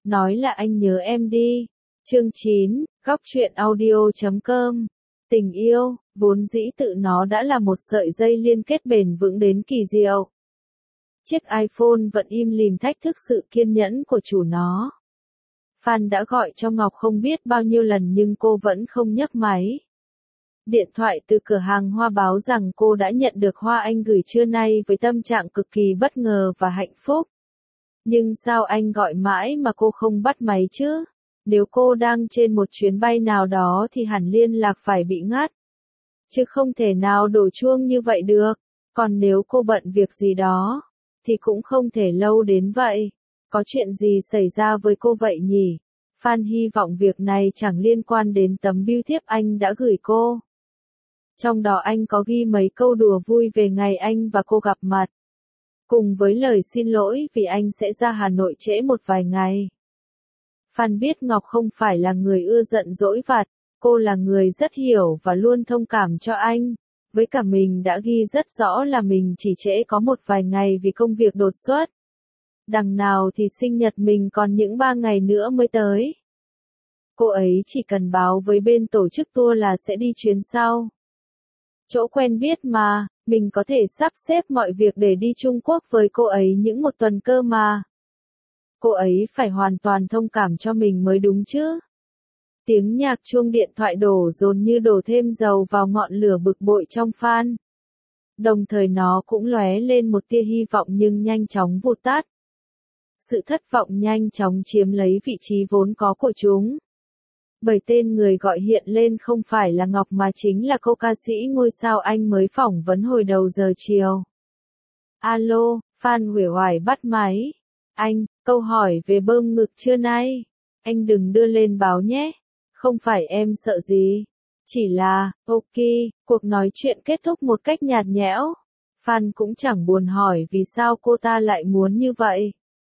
nói là anh nhớ em đi. Chương 9, góc truyện audio.com. Tình yêu, vốn dĩ tự nó đã là một sợi dây liên kết bền vững đến kỳ diệu. Chiếc iPhone vẫn im lìm thách thức sự kiên nhẫn của chủ nó. Phan đã gọi cho Ngọc không biết bao nhiêu lần nhưng cô vẫn không nhấc máy. Điện thoại từ cửa hàng hoa báo rằng cô đã nhận được hoa anh gửi trưa nay với tâm trạng cực kỳ bất ngờ và hạnh phúc. Nhưng sao anh gọi mãi mà cô không bắt máy chứ? Nếu cô đang trên một chuyến bay nào đó thì hẳn liên lạc phải bị ngắt. Chứ không thể nào đổ chuông như vậy được. Còn nếu cô bận việc gì đó, thì cũng không thể lâu đến vậy. Có chuyện gì xảy ra với cô vậy nhỉ? Phan hy vọng việc này chẳng liên quan đến tấm bưu thiếp anh đã gửi cô. Trong đó anh có ghi mấy câu đùa vui về ngày anh và cô gặp mặt. Cùng với lời xin lỗi vì anh sẽ ra Hà Nội trễ một vài ngày. Phan biết Ngọc không phải là người ưa giận dỗi vặt, cô là người rất hiểu và luôn thông cảm cho anh. Với cả mình đã ghi rất rõ là mình chỉ trễ có một vài ngày vì công việc đột xuất. Đằng nào thì sinh nhật mình còn những 3 ngày nữa mới tới. Cô ấy chỉ cần báo với bên tổ chức tour là sẽ đi chuyến sau. Chỗ quen biết mà, mình có thể sắp xếp mọi việc để đi Trung Quốc với cô ấy những một tuần cơ mà. Cô ấy phải hoàn toàn thông cảm cho mình mới đúng chứ. Tiếng nhạc chuông điện thoại đổ dồn như đổ thêm dầu vào ngọn lửa bực bội trong Phan. Đồng thời nó cũng lóe lên một tia hy vọng nhưng nhanh chóng vụt tắt. Sự thất vọng nhanh chóng chiếm lấy vị trí vốn có của chúng. Bởi tên người gọi hiện lên không phải là Ngọc mà chính là cô ca sĩ ngôi sao anh mới phỏng vấn hồi đầu giờ chiều. Alo, Phan uể oải bắt máy. Anh, câu hỏi về bơm ngực trưa nay. Anh đừng đưa lên báo nhé. Không phải em sợ gì. Chỉ là, ok, cuộc nói chuyện kết thúc một cách nhạt nhẽo. Phan cũng chẳng buồn hỏi vì sao cô ta lại muốn như vậy.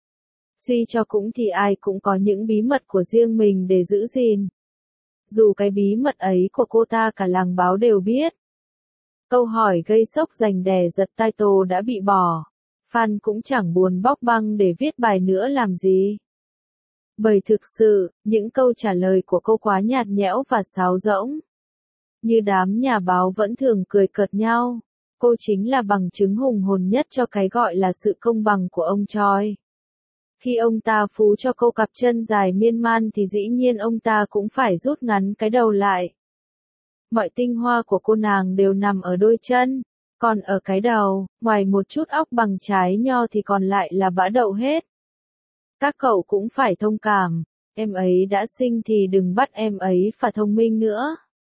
Suy cho cùng thì ai cũng có những bí mật của riêng mình để giữ gìn. Dù cái bí mật ấy của cô ta cả làng báo đều biết. Câu hỏi gây sốc giành đè giật title đã bị bỏ. Phan cũng chẳng buồn bóc băng để viết bài nữa làm gì. Bởi thực sự, những câu trả lời của cô quá nhạt nhẽo và sáo rỗng. Như đám nhà báo vẫn thường cười cợt nhau. Cô chính là bằng chứng hùng hồn nhất cho cái gọi là sự công bằng của ông Choi. Khi ông ta phú cho cô cặp chân dài miên man thì dĩ nhiên ông ta cũng phải rút ngắn cái đầu lại. Mọi tinh hoa của cô nàng đều nằm ở đôi chân, còn ở cái đầu, ngoài một chút óc bằng trái nho thì còn lại là bã đậu hết. Các cậu cũng phải thông cảm, em ấy đã xinh thì đừng bắt em ấy phải thông minh nữa.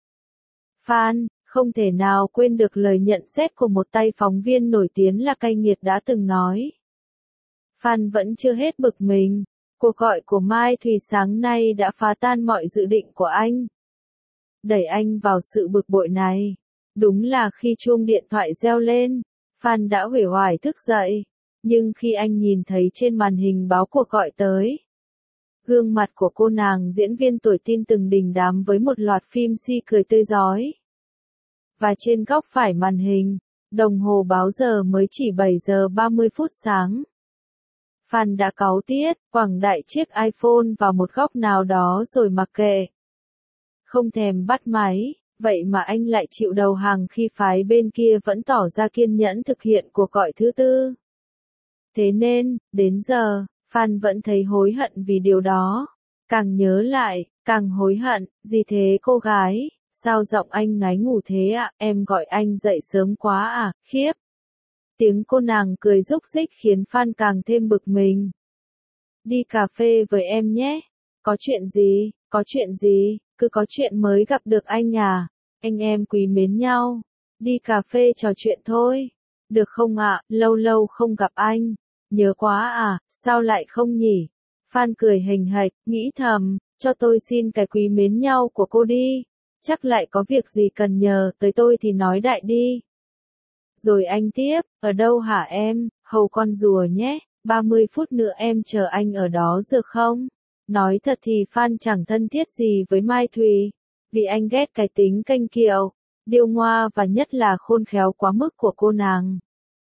Phan, không thể nào quên được lời nhận xét của một tay phóng viên nổi tiếng là cay nghiệt đã từng nói. Phan vẫn chưa hết bực mình, cuộc gọi của Mai Thùy sáng nay đã phá tan mọi dự định của anh. Đẩy anh vào sự bực bội này. Đúng là khi chuông điện thoại reo lên, Phan đã uể oải thức dậy, nhưng khi anh nhìn thấy trên màn hình báo cuộc gọi tới, gương mặt của cô nàng diễn viên tuổi teen từng đình đám với một loạt phim si cười tươi rói. Và trên góc phải màn hình, đồng hồ báo giờ mới chỉ 7 giờ 30 phút sáng. Phan đã cáu tiết, quẳng đại chiếc iPhone vào một góc nào đó rồi mặc kệ. Không thèm bắt máy, vậy mà anh lại chịu đầu hàng khi phái bên kia vẫn tỏ ra kiên nhẫn thực hiện cuộc gọi thứ tư. Thế nên, đến giờ, Phan vẫn thấy hối hận vì điều đó. Càng nhớ lại, càng hối hận, gì thế cô gái, sao giọng anh ngái ngủ thế ạ, em gọi anh dậy sớm quá à, khiếp. Tiếng cô nàng cười rúc rích khiến Phan càng thêm bực mình. Đi cà phê với em nhé. Có chuyện gì, cứ có chuyện mới gặp được anh à. Anh em quý mến nhau. Đi cà phê trò chuyện thôi. Được không ạ, lâu lâu không gặp anh. Nhớ quá à, sao lại không nhỉ? Phan cười hình hạch, nghĩ thầm, cho tôi xin cái quý mến nhau của cô đi. Chắc lại có việc gì cần nhờ tới tôi thì nói đại đi. Rồi anh tiếp, ở đâu hả em, hầu con rùa nhé, 30 phút nữa em chờ anh ở đó được không? Nói thật thì Phan chẳng thân thiết gì với Mai Thùy, vì anh ghét cái tính kênh kiệu, điêu ngoa và nhất là khôn khéo quá mức của cô nàng.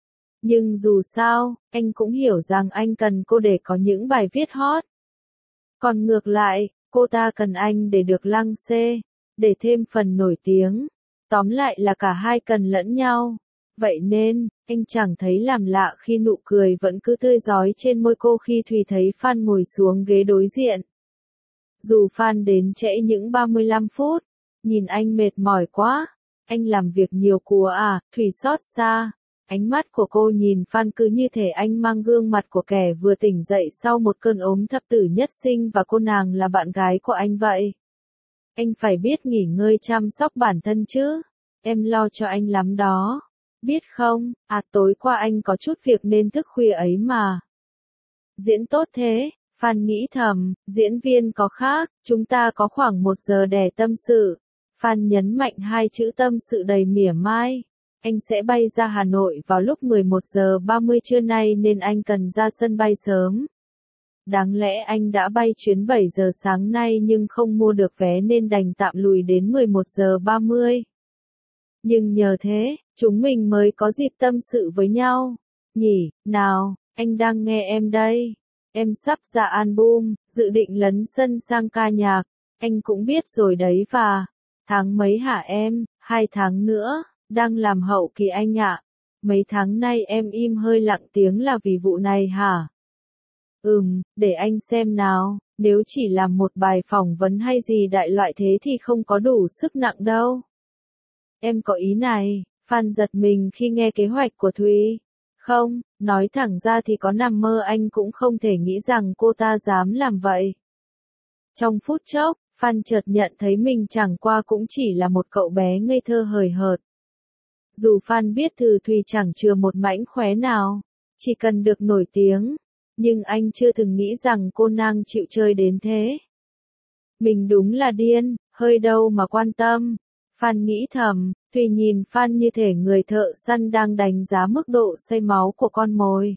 Nhưng dù sao, anh cũng hiểu rằng anh cần cô để có những bài viết hot. Còn ngược lại, cô ta cần anh để được lăng xê, để thêm phần nổi tiếng. Tóm lại là cả hai cần lẫn nhau. Vậy nên, anh chẳng thấy làm lạ khi nụ cười vẫn cứ tươi rói trên môi cô khi Thùy thấy Phan ngồi xuống ghế đối diện. Dù Phan đến trễ những 35 phút, nhìn anh mệt mỏi quá. Anh làm việc nhiều quá à, Thùy xót xa. Ánh mắt của cô nhìn Phan cứ như thể anh mang gương mặt của kẻ vừa tỉnh dậy sau một cơn ốm thập tử nhất sinh và cô nàng là bạn gái của anh vậy. Anh phải biết nghỉ ngơi chăm sóc bản thân chứ. Em lo cho anh lắm đó. Biết không, tối qua anh có chút việc nên thức khuya ấy mà. Diễn tốt thế, Phan nghĩ thầm, diễn viên có khác, chúng ta có khoảng 1 giờ để tâm sự. Phan nhấn mạnh hai chữ tâm sự đầy mỉa mai. Anh sẽ bay ra Hà Nội vào lúc 11 giờ 30 trưa nay nên anh cần ra sân bay sớm. Đáng lẽ anh đã bay chuyến 7 giờ sáng nay nhưng không mua được vé nên đành tạm lùi đến 11 giờ 30. Nhưng nhờ thế, chúng mình mới có dịp tâm sự với nhau. Nhỉ, nào, anh đang nghe em đây. Em sắp ra album, dự định lấn sân sang ca nhạc. Anh cũng biết rồi đấy và... Tháng mấy hả em? 2 tháng nữa, đang làm hậu kỳ anh ạ. Mấy tháng nay em im hơi lặng tiếng là vì vụ này hả? Để anh xem nào, nếu chỉ làm một bài phỏng vấn hay gì đại loại thế thì không có đủ sức nặng đâu. Em có ý này, Phan giật mình khi nghe kế hoạch của Thùy. Không, nói thẳng ra thì có nằm mơ anh cũng không thể nghĩ rằng cô ta dám làm vậy. Trong phút chốc, Phan chợt nhận thấy mình chẳng qua cũng chỉ là một cậu bé ngây thơ hời hợt. Dù Phan biết từ Thùy chẳng chừa một mảnh khóe nào, chỉ cần được nổi tiếng, nhưng anh chưa từng nghĩ rằng cô nàng chịu chơi đến thế. Mình đúng là điên, hơi đâu mà quan tâm. Phan nghĩ thầm, Thùy nhìn Phan như thể người thợ săn đang đánh giá mức độ say máu của con mồi.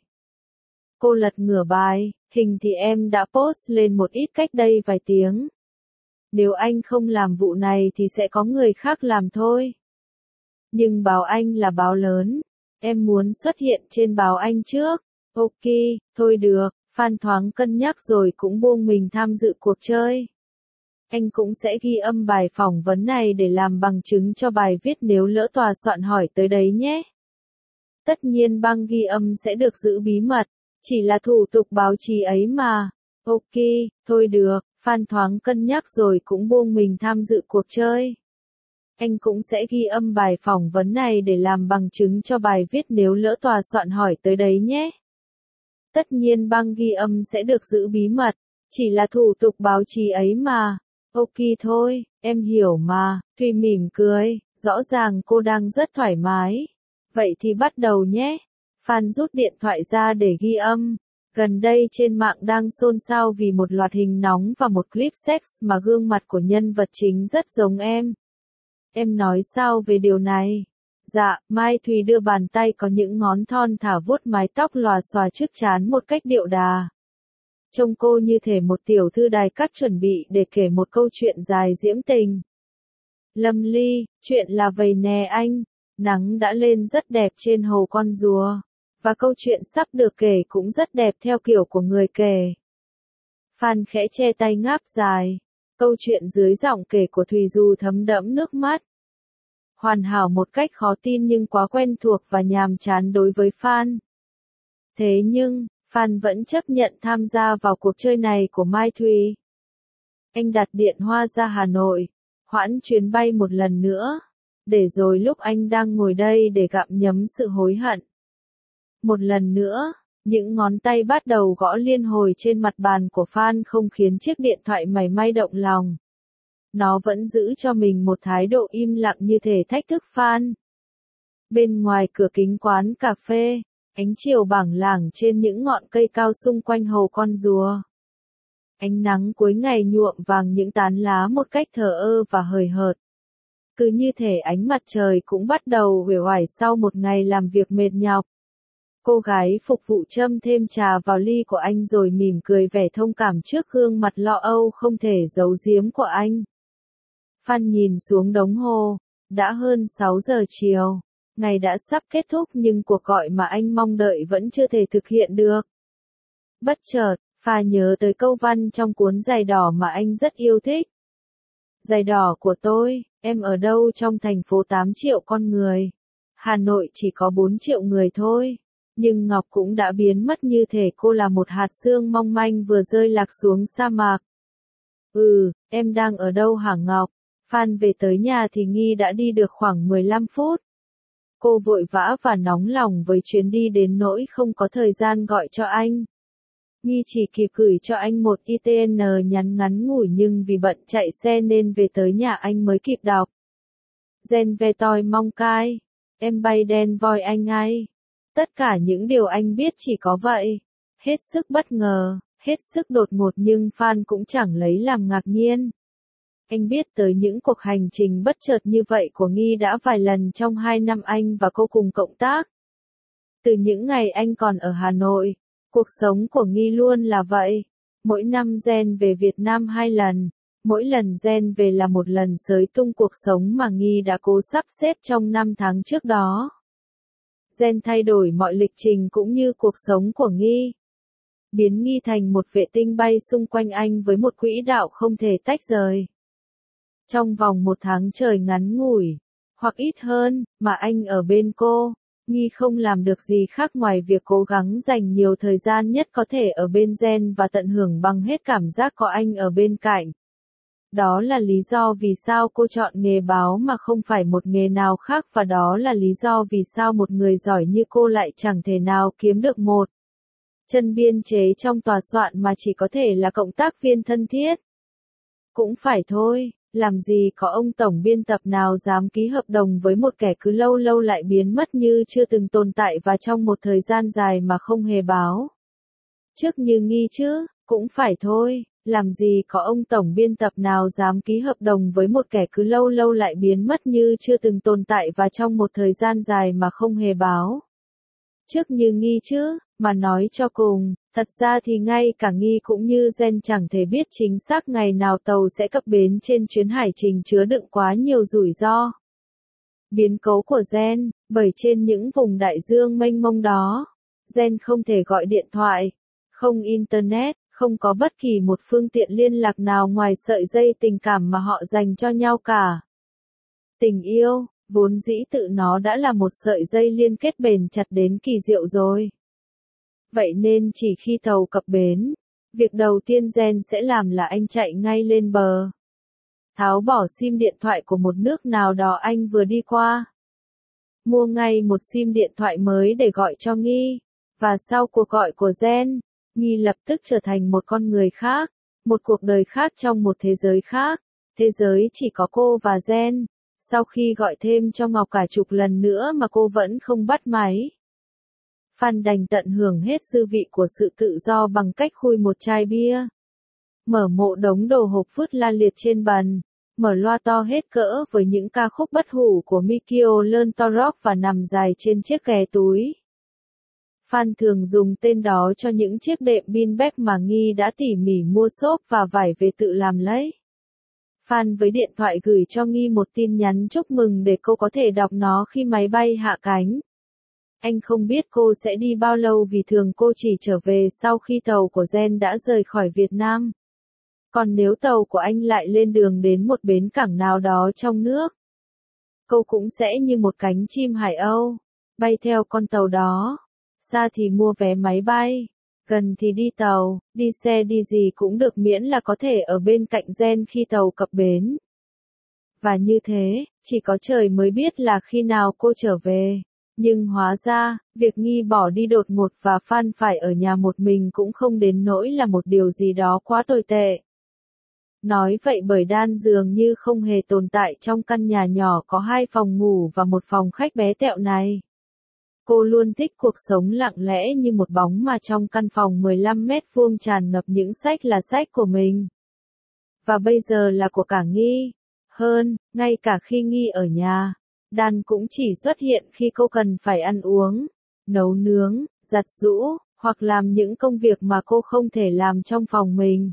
Cô lật ngửa bài, hình thì em đã post lên một ít cách đây vài tiếng. Nếu anh không làm vụ này thì sẽ có người khác làm thôi. Nhưng báo anh là báo lớn. Em muốn xuất hiện trên báo anh trước. Ok, thôi được, Phan thoáng cân nhắc rồi cũng buông mình tham dự cuộc chơi. Anh cũng sẽ ghi âm bài phỏng vấn này để làm bằng chứng cho bài viết nếu lỡ tòa soạn hỏi tới đấy nhé. Tất nhiên băng ghi âm sẽ được giữ bí mật, chỉ là thủ tục báo chí ấy mà. Ok, thôi được, Phan thoáng cân nhắc rồi cũng buông mình tham dự cuộc chơi. Anh cũng sẽ ghi âm bài phỏng vấn này để làm bằng chứng cho bài viết nếu lỡ tòa soạn hỏi tới đấy nhé. Tất nhiên băng ghi âm sẽ được giữ bí mật, chỉ là thủ tục báo chí ấy mà. Ok thôi, em hiểu mà, Thùy mỉm cười, rõ ràng cô đang rất thoải mái. Vậy thì bắt đầu nhé. Phan rút điện thoại ra để ghi âm. Gần đây trên mạng đang xôn xao vì một loạt hình nóng và một clip sex mà gương mặt của nhân vật chính rất giống em. Em nói sao về điều này? Dạ, Mai Thùy đưa bàn tay có những ngón thon thả vuốt mái tóc lòa xòa trước trán một cách điệu đà. Trông cô như thể một tiểu thư đài cát chuẩn bị để kể một câu chuyện dài diễm tình. Lâm Ly, chuyện là vầy nè anh, nắng đã lên rất đẹp trên hồ con rùa, và câu chuyện sắp được kể cũng rất đẹp theo kiểu của người kể. Phan khẽ che tay ngáp dài, câu chuyện dưới giọng kể của Thùy dù thấm đẫm nước mắt. Hoàn hảo một cách khó tin nhưng quá quen thuộc và nhàm chán đối với Phan. Thế nhưng, Phan vẫn chấp nhận tham gia vào cuộc chơi này của Mai Thùy. Anh đặt điện hoa ra Hà Nội, hoãn chuyến bay một lần nữa, để rồi lúc anh đang ngồi đây để gặm nhấm sự hối hận. Một lần nữa, những ngón tay bắt đầu gõ liên hồi trên mặt bàn của Phan không khiến chiếc điện thoại mảy may động lòng. Nó vẫn giữ cho mình một thái độ im lặng như thể thách thức Phan. Bên ngoài cửa kính quán cà phê, ánh chiều bảng lảng trên những ngọn cây cao xung quanh hồ con rùa. Ánh nắng cuối ngày nhuộm vàng những tán lá một cách thờ ơ và hời hợt. Cứ như thể ánh mặt trời cũng bắt đầu uể oải sau một ngày làm việc mệt nhọc. Cô gái phục vụ châm thêm trà vào ly của anh rồi mỉm cười vẻ thông cảm trước gương mặt lo âu không thể giấu giếm của anh. Phan nhìn xuống đồng hồ, đã hơn 6 giờ chiều. Ngày đã sắp kết thúc nhưng cuộc gọi mà anh mong đợi vẫn chưa thể thực hiện được. Bất chợt, Pha nhớ tới câu văn trong cuốn Giày đỏ mà anh rất yêu thích. Giày đỏ của tôi, em ở đâu trong thành phố 8 triệu con người? Hà Nội chỉ có 4 triệu người thôi. Nhưng Ngọc cũng đã biến mất như thể cô là một hạt sương mong manh vừa rơi lạc xuống sa mạc. Em đang ở đâu hả Ngọc? Phan về tới nhà thì Nghi đã đi được khoảng 15 phút. Cô vội vã và nóng lòng với chuyến đi đến nỗi không có thời gian gọi cho anh. Nghi chỉ kịp gửi cho anh một ITN nhắn ngắn ngủi nhưng vì bận chạy xe nên về tới nhà anh mới kịp đọc. Gen ve toi mong cai. Em bay đen voi anh ai. Tất cả những điều anh biết chỉ có vậy. Hết sức bất ngờ, hết sức đột ngột nhưng Phan cũng chẳng lấy làm ngạc nhiên. Anh biết tới những cuộc hành trình bất chợt như vậy của Nghi đã vài lần trong 2 năm anh và cô cùng cộng tác. Từ những ngày anh còn ở Hà Nội, cuộc sống của Nghi luôn là vậy. Mỗi năm Gen về Việt Nam 2 lần, mỗi lần Gen về là một lần xới tung cuộc sống mà Nghi đã cố sắp xếp trong 5 tháng trước đó. Gen thay đổi mọi lịch trình cũng như cuộc sống của Nghi. Biến Nghi thành một vệ tinh bay xung quanh anh với một quỹ đạo không thể tách rời. Trong vòng 1 tháng trời ngắn ngủi, hoặc ít hơn, mà anh ở bên cô, Nghi không làm được gì khác ngoài việc cố gắng dành nhiều thời gian nhất có thể ở bên Gen và tận hưởng bằng hết cảm giác có anh ở bên cạnh. Đó là lý do vì sao cô chọn nghề báo mà không phải một nghề nào khác và đó là lý do vì sao một người giỏi như cô lại chẳng thể nào kiếm được một chân biên chế trong tòa soạn mà chỉ có thể là cộng tác viên thân thiết. Cũng phải thôi, làm gì có ông tổng biên tập nào dám ký hợp đồng với một kẻ cứ lâu lâu lại biến mất như chưa từng tồn tại và trong một thời gian dài mà không hề báo trước như Nghi chứ, cũng phải thôi, làm gì có ông tổng biên tập nào dám ký hợp đồng với một kẻ cứ lâu lâu lại biến mất như chưa từng tồn tại và trong một thời gian dài mà không hề báo trước như Nghi chứ, mà nói cho cùng, thật ra thì ngay cả Nghi cũng như Gen chẳng thể biết chính xác ngày nào tàu sẽ cập bến trên chuyến hải trình chứa đựng quá nhiều rủi ro. Biến cố của Gen, bởi trên những vùng đại dương mênh mông đó, Gen không thể gọi điện thoại, không internet, không có bất kỳ một phương tiện liên lạc nào ngoài sợi dây tình cảm mà họ dành cho nhau cả. Tình yêu, vốn dĩ tự nó đã là một sợi dây liên kết bền chặt đến kỳ diệu rồi. Vậy nên chỉ khi tàu cập bến, việc đầu tiên Gen sẽ làm là anh chạy ngay lên bờ. Tháo bỏ sim điện thoại của một nước nào đó anh vừa đi qua. Mua ngay một sim điện thoại mới để gọi cho Nghi. Và sau cuộc gọi của Gen, Nghi lập tức trở thành một con người khác, một cuộc đời khác trong một thế giới khác. Thế giới chỉ có cô và Gen. Sau khi gọi thêm cho Ngọc cả chục lần nữa mà cô vẫn không bắt máy. Phan đành tận hưởng hết dư vị của sự tự do bằng cách khui một chai bia. Mở mộ đống đồ hộp vứt la liệt trên bàn. Mở loa to hết cỡ với những ca khúc bất hủ của Mikio Learntorok và nằm dài trên chiếc ghè túi. Phan thường dùng tên đó cho những chiếc đệm beanbag mà Nghi đã tỉ mỉ mua xốp và vải về tự làm lấy. Phan với điện thoại gửi cho Nghi một tin nhắn chúc mừng để cô có thể đọc nó khi máy bay hạ cánh. Anh không biết cô sẽ đi bao lâu vì thường cô chỉ trở về sau khi tàu của Gen đã rời khỏi Việt Nam. Còn nếu tàu của anh lại lên đường đến một bến cảng nào đó trong nước, cô cũng sẽ như một cánh chim Hải Âu, bay theo con tàu đó. Xa thì mua vé máy bay, gần thì đi tàu, đi xe đi gì cũng được miễn là có thể ở bên cạnh Gen khi tàu cập bến. Và như thế, chỉ có trời mới biết là khi nào cô trở về. Nhưng hóa ra, việc Nghi bỏ đi đột ngột và Phan phải ở nhà một mình cũng không đến nỗi là một điều gì đó quá tồi tệ. Nói vậy bởi Đan dường như không hề tồn tại trong căn nhà nhỏ có 2 phòng ngủ và một phòng khách bé tẹo này. Cô luôn thích cuộc sống lặng lẽ như một bóng mà trong căn phòng 15 mét vuông tràn ngập những sách là sách của mình. Và bây giờ là của cả Nghi. Hơn, ngay cả khi Nghi ở nhà, Đan cũng chỉ xuất hiện khi cô cần phải ăn uống, nấu nướng, giặt giũ, hoặc làm những công việc mà cô không thể làm trong phòng mình.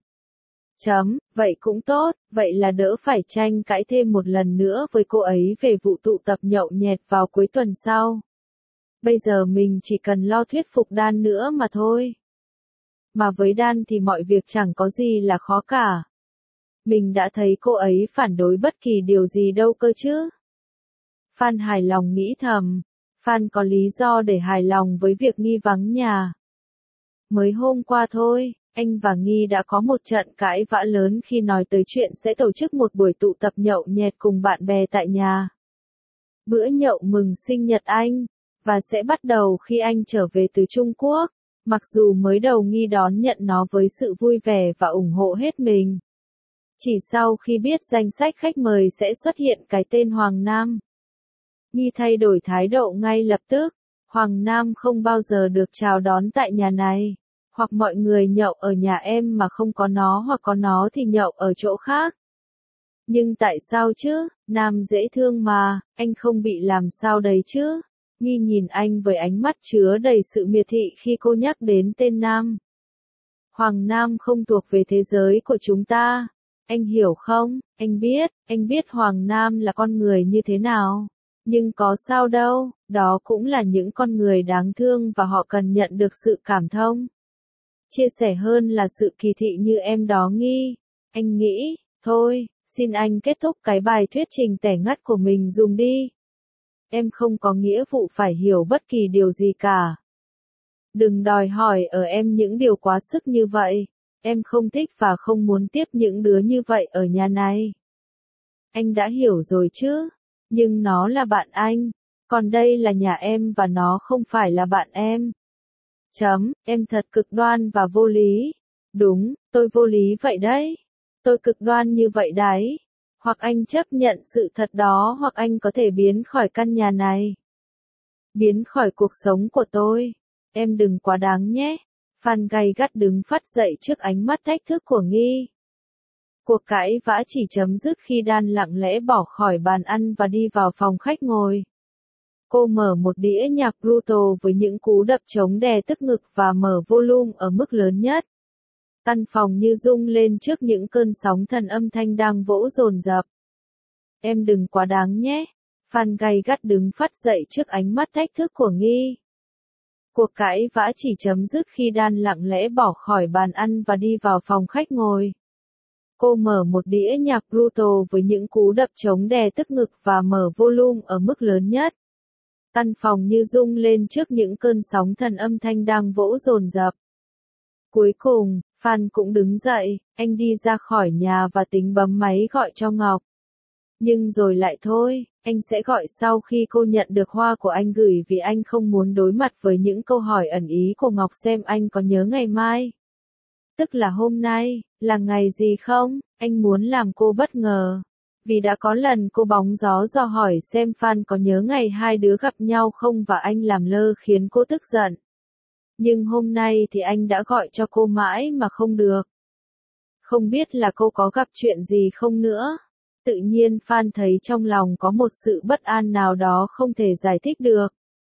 Vậy cũng tốt, vậy là đỡ phải tranh cãi thêm một lần nữa với cô ấy về vụ tụ tập nhậu nhẹt vào cuối tuần sau. Bây giờ mình chỉ cần lo thuyết phục Đan nữa mà thôi. Mà với Dan thì mọi việc chẳng có gì là khó cả. Mình đã thấy cô ấy phản đối bất kỳ điều gì đâu cơ chứ. Phan hài lòng nghĩ thầm. Phan có lý do để hài lòng với việc Nghi vắng nhà. Mới hôm qua thôi, anh và Nghi đã có một trận cãi vã lớn khi nói tới chuyện sẽ tổ chức một buổi tụ tập nhậu nhẹt cùng bạn bè tại nhà. Bữa nhậu mừng sinh nhật anh, và sẽ bắt đầu khi anh trở về từ Trung Quốc, mặc dù mới đầu Nghi đón nhận nó với sự vui vẻ và ủng hộ hết mình. Chỉ sau khi biết danh sách khách mời sẽ xuất hiện cái tên Hoàng Nam, Nghi thay đổi thái độ ngay lập tức. Hoàng Nam không bao giờ được chào đón tại nhà này. Hoặc mọi người nhậu ở nhà em mà không có nó, hoặc có nó thì nhậu ở chỗ khác. Nhưng tại sao chứ, Nam dễ thương mà, anh không bị làm sao đấy chứ. Nghi nhìn anh với ánh mắt chứa đầy sự miệt thị khi cô nhắc đến tên Nam. Hoàng Nam không thuộc về thế giới của chúng ta. Anh hiểu không, anh biết Hoàng Nam là con người như thế nào. Nhưng có sao đâu, đó cũng là những con người đáng thương và họ cần nhận được sự cảm thông. Chia sẻ hơn là sự kỳ thị như em đó Nghi. Anh nghĩ, thôi, xin anh kết thúc cái bài thuyết trình tẻ ngắt của mình dùng đi. Em không có nghĩa vụ phải hiểu bất kỳ điều gì cả. Đừng đòi hỏi ở em những điều quá sức như vậy. Em không thích và không muốn tiếp những đứa như vậy ở nhà này. Anh đã hiểu rồi chứ. Nhưng nó là bạn anh. Còn đây là nhà em và nó không phải là bạn em. Em thật cực đoan và vô lý. Đúng, tôi vô lý vậy đấy. Tôi cực đoan như vậy đấy. Hoặc anh chấp nhận sự thật đó hoặc anh có thể biến khỏi căn nhà này. Biến khỏi cuộc sống của tôi. Em đừng quá đáng nhé. Phan gay gắt đứng phắt dậy trước ánh mắt thách thức của Nghi. Cuộc cãi vã chỉ chấm dứt khi Dan lặng lẽ bỏ khỏi bàn ăn và đi vào phòng khách ngồi. Cô mở một đĩa nhạc brutal với những cú đập trống đè tức ngực và mở volume ở mức lớn nhất. Căn phòng như rung lên trước những cơn sóng thần âm thanh đang vỗ dồn dập. Em đừng quá đáng nhé. Phan gay gắt đứng phắt dậy trước ánh mắt thách thức của Nghi. Cuộc cãi vã chỉ chấm dứt khi Dan lặng lẽ bỏ khỏi bàn ăn và đi vào phòng khách ngồi. Cô mở một đĩa nhạc brutal với những cú đập trống đè tức ngực và mở volume ở mức lớn nhất. Căn phòng như rung lên trước những cơn sóng thần âm thanh đang vỗ dồn dập. Cuối cùng, Phan cũng đứng dậy, anh đi ra khỏi nhà và tính bấm máy gọi cho Ngọc. Nhưng rồi lại thôi, anh sẽ gọi sau khi cô nhận được hoa của anh gửi vì anh không muốn đối mặt với những câu hỏi ẩn ý của Ngọc xem anh có nhớ ngày mai. Tức là hôm nay, là ngày gì không, anh muốn làm cô bất ngờ. Vì đã có lần cô bóng gió dò hỏi xem Phan có nhớ ngày hai đứa gặp nhau không và anh làm lơ khiến cô tức giận. Nhưng hôm nay thì anh đã gọi cho cô mãi mà không được. Không biết là cô có gặp chuyện gì không nữa. Tự nhiên Phan thấy trong lòng có một sự bất an nào đó không thể giải thích được.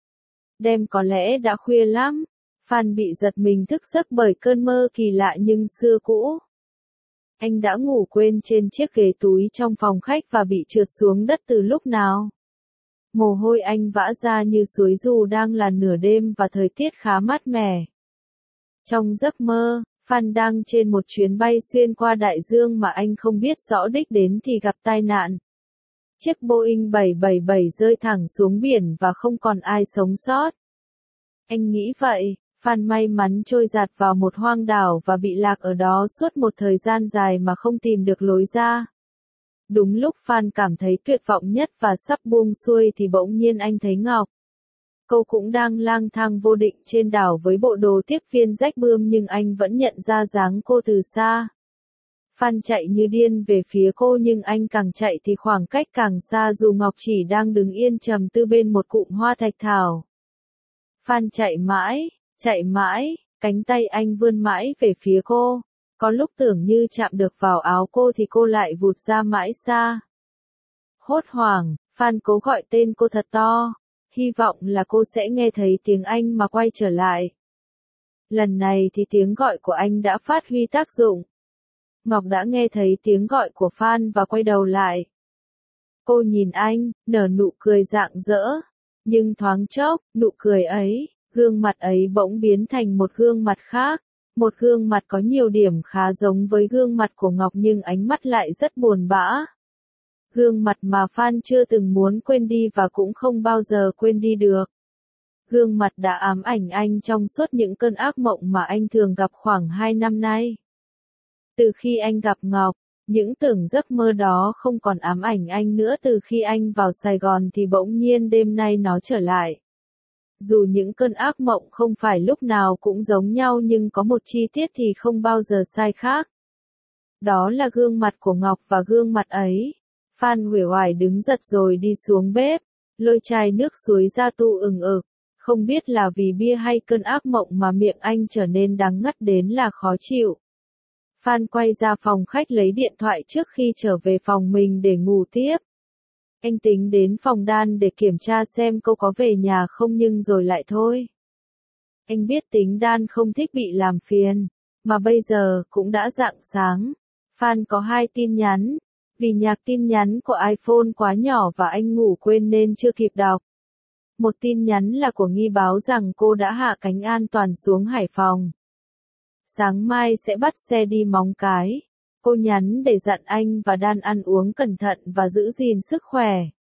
Đêm có lẽ đã khuya lắm. Phan bị giật mình thức giấc bởi cơn mơ kỳ lạ nhưng xưa cũ. Anh đã ngủ quên trên chiếc ghế túi trong phòng khách và bị trượt xuống đất từ lúc nào. Mồ hôi anh vã ra như suối dù đang là nửa đêm và thời tiết khá mát mẻ. Trong giấc mơ, Phan đang trên một chuyến bay xuyên qua đại dương mà anh không biết rõ đích đến thì gặp tai nạn. Chiếc Boeing 777 rơi thẳng xuống biển và không còn ai sống sót. Anh nghĩ vậy. Phan may mắn trôi dạt vào một hoang đảo và bị lạc ở đó suốt một thời gian dài mà không tìm được lối ra. Đúng lúc Phan cảm thấy tuyệt vọng nhất và sắp buông xuôi thì bỗng nhiên anh thấy Ngọc. Cô cũng đang lang thang vô định trên đảo với bộ đồ tiếp viên rách bươm nhưng anh vẫn nhận ra dáng cô từ xa. Phan chạy như điên về phía cô nhưng anh càng chạy thì khoảng cách càng xa dù Ngọc chỉ đang đứng yên trầm tư bên một cụm hoa thạch thảo. Phan chạy mãi, cánh tay anh vươn mãi về phía cô. Có lúc tưởng như chạm được vào áo cô thì cô lại vụt ra mãi xa. Hốt hoảng, Phan cố gọi tên cô thật to. Hy vọng là cô sẽ nghe thấy tiếng anh mà quay trở lại. Lần này thì tiếng gọi của anh đã phát huy tác dụng. Ngọc đã nghe thấy tiếng gọi của Phan và quay đầu lại. Cô nhìn anh, nở nụ cười rạng rỡ. Nhưng thoáng chốc, nụ cười ấy, gương mặt ấy bỗng biến thành một gương mặt khác. Một gương mặt có nhiều điểm khá giống với gương mặt của Ngọc nhưng ánh mắt lại rất buồn bã. Gương mặt mà Phan chưa từng muốn quên đi và cũng không bao giờ quên đi được. Gương mặt đã ám ảnh anh trong suốt những cơn ác mộng mà anh thường gặp khoảng 2 năm nay. Từ khi anh gặp Ngọc, những tưởng giấc mơ đó không còn ám ảnh anh nữa. Từ khi anh vào Sài Gòn thì bỗng nhiên đêm nay nó trở lại. Dù những cơn ác mộng không phải lúc nào cũng giống nhau nhưng có một chi tiết thì không bao giờ sai khác. Đó là gương mặt của Ngọc và gương mặt ấy. Phan uể oải đứng giật rồi đi xuống bếp, lôi chai nước suối ra tu ừng ực. Không biết là vì bia hay cơn ác mộng mà miệng anh trở nên đắng ngắt đến là khó chịu. Phan quay ra phòng khách lấy điện thoại trước khi trở về phòng mình để ngủ tiếp. Anh tính đến phòng Đan để kiểm tra xem cô có về nhà không nhưng rồi lại thôi. Anh biết tính Đan không thích bị làm phiền, mà bây giờ cũng đã rạng sáng. Phan có 2 tin nhắn, vì nhạc tin nhắn của iPhone quá nhỏ và anh ngủ quên nên chưa kịp đọc. Một tin nhắn là của Nghi báo rằng cô đã hạ cánh an toàn xuống Hải Phòng. Sáng mai sẽ bắt xe đi Móng Cái. Cô nhắn để dặn anh và Đan ăn uống cẩn thận và giữ gìn sức khỏe.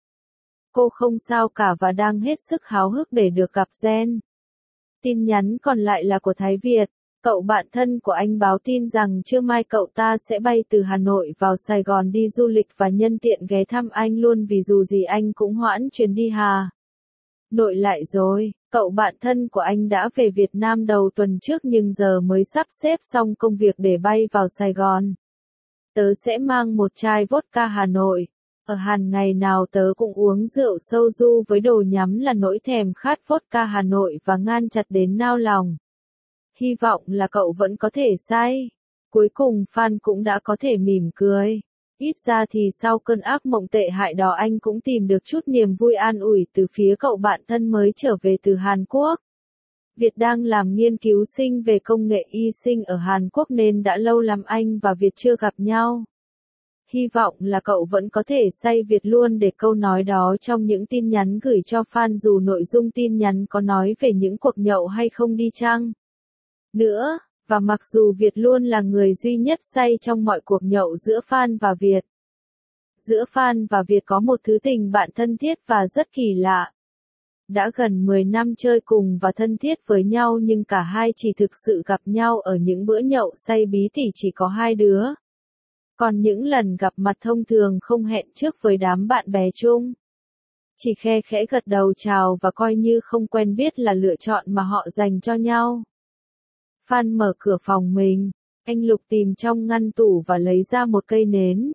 Cô không sao cả và đang hết sức háo hức để được gặp Gen. Tin nhắn còn lại là của Thái Việt. Cậu bạn thân của anh báo tin rằng trưa mai cậu ta sẽ bay từ Hà Nội vào Sài Gòn đi du lịch và nhân tiện ghé thăm anh luôn vì dù gì anh cũng hoãn chuyến đi Hà Nội lại rồi. Cậu bạn thân của anh đã về Việt Nam đầu tuần trước nhưng giờ mới sắp xếp xong công việc để bay vào Sài Gòn. Tớ sẽ mang một chai vodka Hà Nội. Ở Hàn ngày nào tớ cũng uống rượu soju với đồ nhắm là nỗi thèm khát vodka Hà Nội và ngan chặt đến nao lòng. Hy vọng là cậu vẫn có thể say. Cuối cùng Phan cũng đã có thể mỉm cười. Ít ra thì sau cơn ác mộng tệ hại đó anh cũng tìm được chút niềm vui an ủi từ phía cậu bạn thân mới trở về từ Hàn Quốc. Việt đang làm nghiên cứu sinh về công nghệ y sinh ở Hàn Quốc nên đã lâu lắm anh và Việt chưa gặp nhau. Hy vọng là cậu vẫn có thể say Việt luôn để câu nói đó trong những tin nhắn gửi cho Phan dù nội dung tin nhắn có nói về những cuộc nhậu hay không đi chăng nữa, và mặc dù Việt luôn là người duy nhất say trong mọi cuộc nhậu giữa Phan và Việt. Giữa Phan và Việt có một thứ tình bạn thân thiết và rất kỳ lạ. Đã gần 10 năm chơi cùng và thân thiết với nhau nhưng cả hai chỉ thực sự gặp nhau ở những bữa nhậu say bí tỉ chỉ có 2 đứa. Còn những lần gặp mặt thông thường không hẹn trước với đám bạn bè chung. Chỉ khe khẽ gật đầu chào và coi như không quen biết là lựa chọn mà họ dành cho nhau. Phan mở cửa phòng mình, anh lục tìm trong ngăn tủ và lấy ra một cây nến.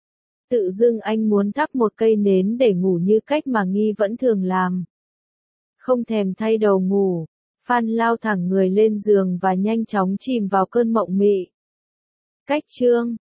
Tự dưng anh muốn thắp một cây nến để ngủ như cách mà Nghi vẫn thường làm. Không thèm thay đầu ngủ, Phan lao thẳng người lên giường và nhanh chóng chìm vào cơn mộng mị. Cách chương